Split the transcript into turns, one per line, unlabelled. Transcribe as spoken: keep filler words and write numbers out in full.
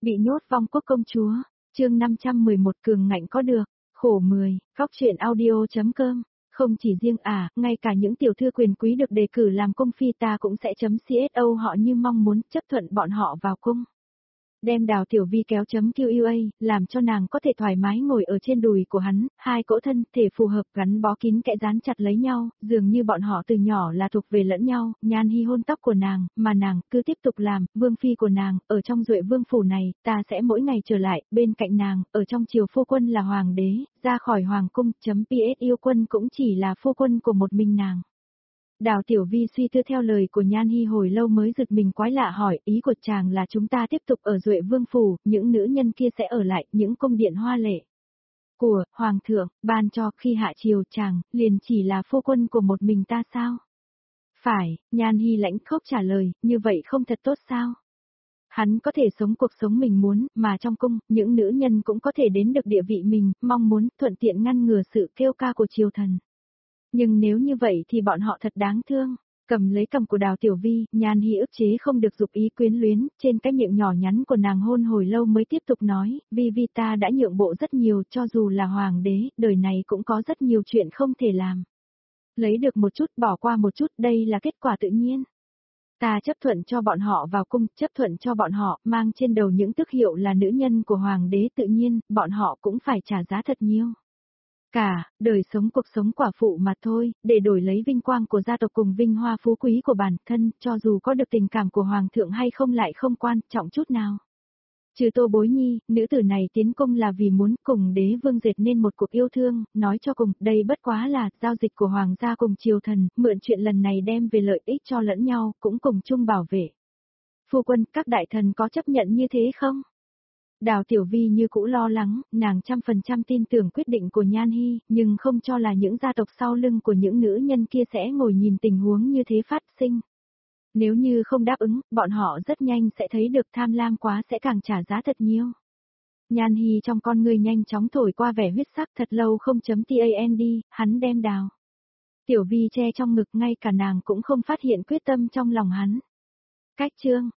Bị nhốt vong quốc công chúa, chương năm trăm mười một cường ngạnh có được, khổ mười, góc truyện audio.com. Không chỉ riêng à, ngay cả những tiểu thư quyền quý được đề cử làm cung phi ta cũng sẽ chấm xô họ như mong muốn chấp thuận bọn họ vào cung. Đem Đào Tiểu Vi kéo chấm quy a, làm cho nàng có thể thoải mái ngồi ở trên đùi của hắn, hai cỗ thân thể phù hợp gắn bó kín kẽ dán chặt lấy nhau, dường như bọn họ từ nhỏ là thuộc về lẫn nhau. Nhan Hi hôn tóc của nàng, mà nàng cứ tiếp tục làm vương phi của nàng, ở trong Duệ Vương phủ này, ta sẽ mỗi ngày trở lại bên cạnh nàng, ở trong triều phu quân là hoàng đế, ra khỏi hoàng cung, chấm ps yêu quân cũng chỉ là phu quân của một mình nàng. Đào Tiểu Vi suy tư theo lời của Nhan Hi hồi lâu mới giật mình quái lạ hỏi, ý của chàng là chúng ta tiếp tục ở Duệ Vương phủ, những nữ nhân kia sẽ ở lại, những cung điện hoa lệ của hoàng thượng ban cho khi hạ triều, chàng liền chỉ là phu quân của một mình ta sao? Phải, Nhan Hi lãnh khốc trả lời, như vậy không thật tốt sao? Hắn có thể sống cuộc sống mình muốn, mà trong cung, những nữ nhân cũng có thể đến được địa vị mình mong muốn, thuận tiện ngăn ngừa sự kêu ca của triều thần. Nhưng nếu như vậy thì bọn họ thật đáng thương. Cầm lấy cầm của Đào Tiểu Vi, Nhan Hi ức chế không được dục ý quyến luyến, trên cái miệng nhỏ nhắn của nàng hôn hồi lâu mới tiếp tục nói, Vi Vi ta đã nhượng bộ rất nhiều, cho dù là hoàng đế, đời này cũng có rất nhiều chuyện không thể làm. Lấy được một chút, bỏ qua một chút, đây là kết quả tự nhiên. Ta chấp thuận cho bọn họ vào cung, chấp thuận cho bọn họ mang trên đầu những tước hiệu là nữ nhân của hoàng đế, tự nhiên, bọn họ cũng phải trả giá thật nhiều. Cả, đời sống cuộc sống quả phụ mà thôi, để đổi lấy vinh quang của gia tộc cùng vinh hoa phú quý của bản thân, cho dù có được tình cảm của hoàng thượng hay không lại không quan trọng chút nào. Trừ Tô Bối Nhi, nữ tử này tiến cung là vì muốn cùng đế vương dệt nên một cuộc yêu thương, nói cho cùng, đây bất quá là giao dịch của hoàng gia cùng triều thần, mượn chuyện lần này đem về lợi ích cho lẫn nhau, cũng cùng chung bảo vệ. Phu quân, các đại thần có chấp nhận như thế không? Đào Tiểu Vi như cũ lo lắng, nàng trăm phần trăm tin tưởng quyết định của Nhan Hi, nhưng không cho là những gia tộc sau lưng của những nữ nhân kia sẽ ngồi nhìn tình huống như thế phát sinh. Nếu như không đáp ứng, bọn họ rất nhanh sẽ thấy được tham lam quá sẽ càng trả giá thật nhiều. Nhan Hi trong con người nhanh chóng thổi qua vẻ huyết sắc, thật lâu không chấm tand, hắn đem Đào Tiểu Vi che trong ngực, ngay cả nàng cũng không phát hiện quyết tâm trong lòng hắn. Cách chương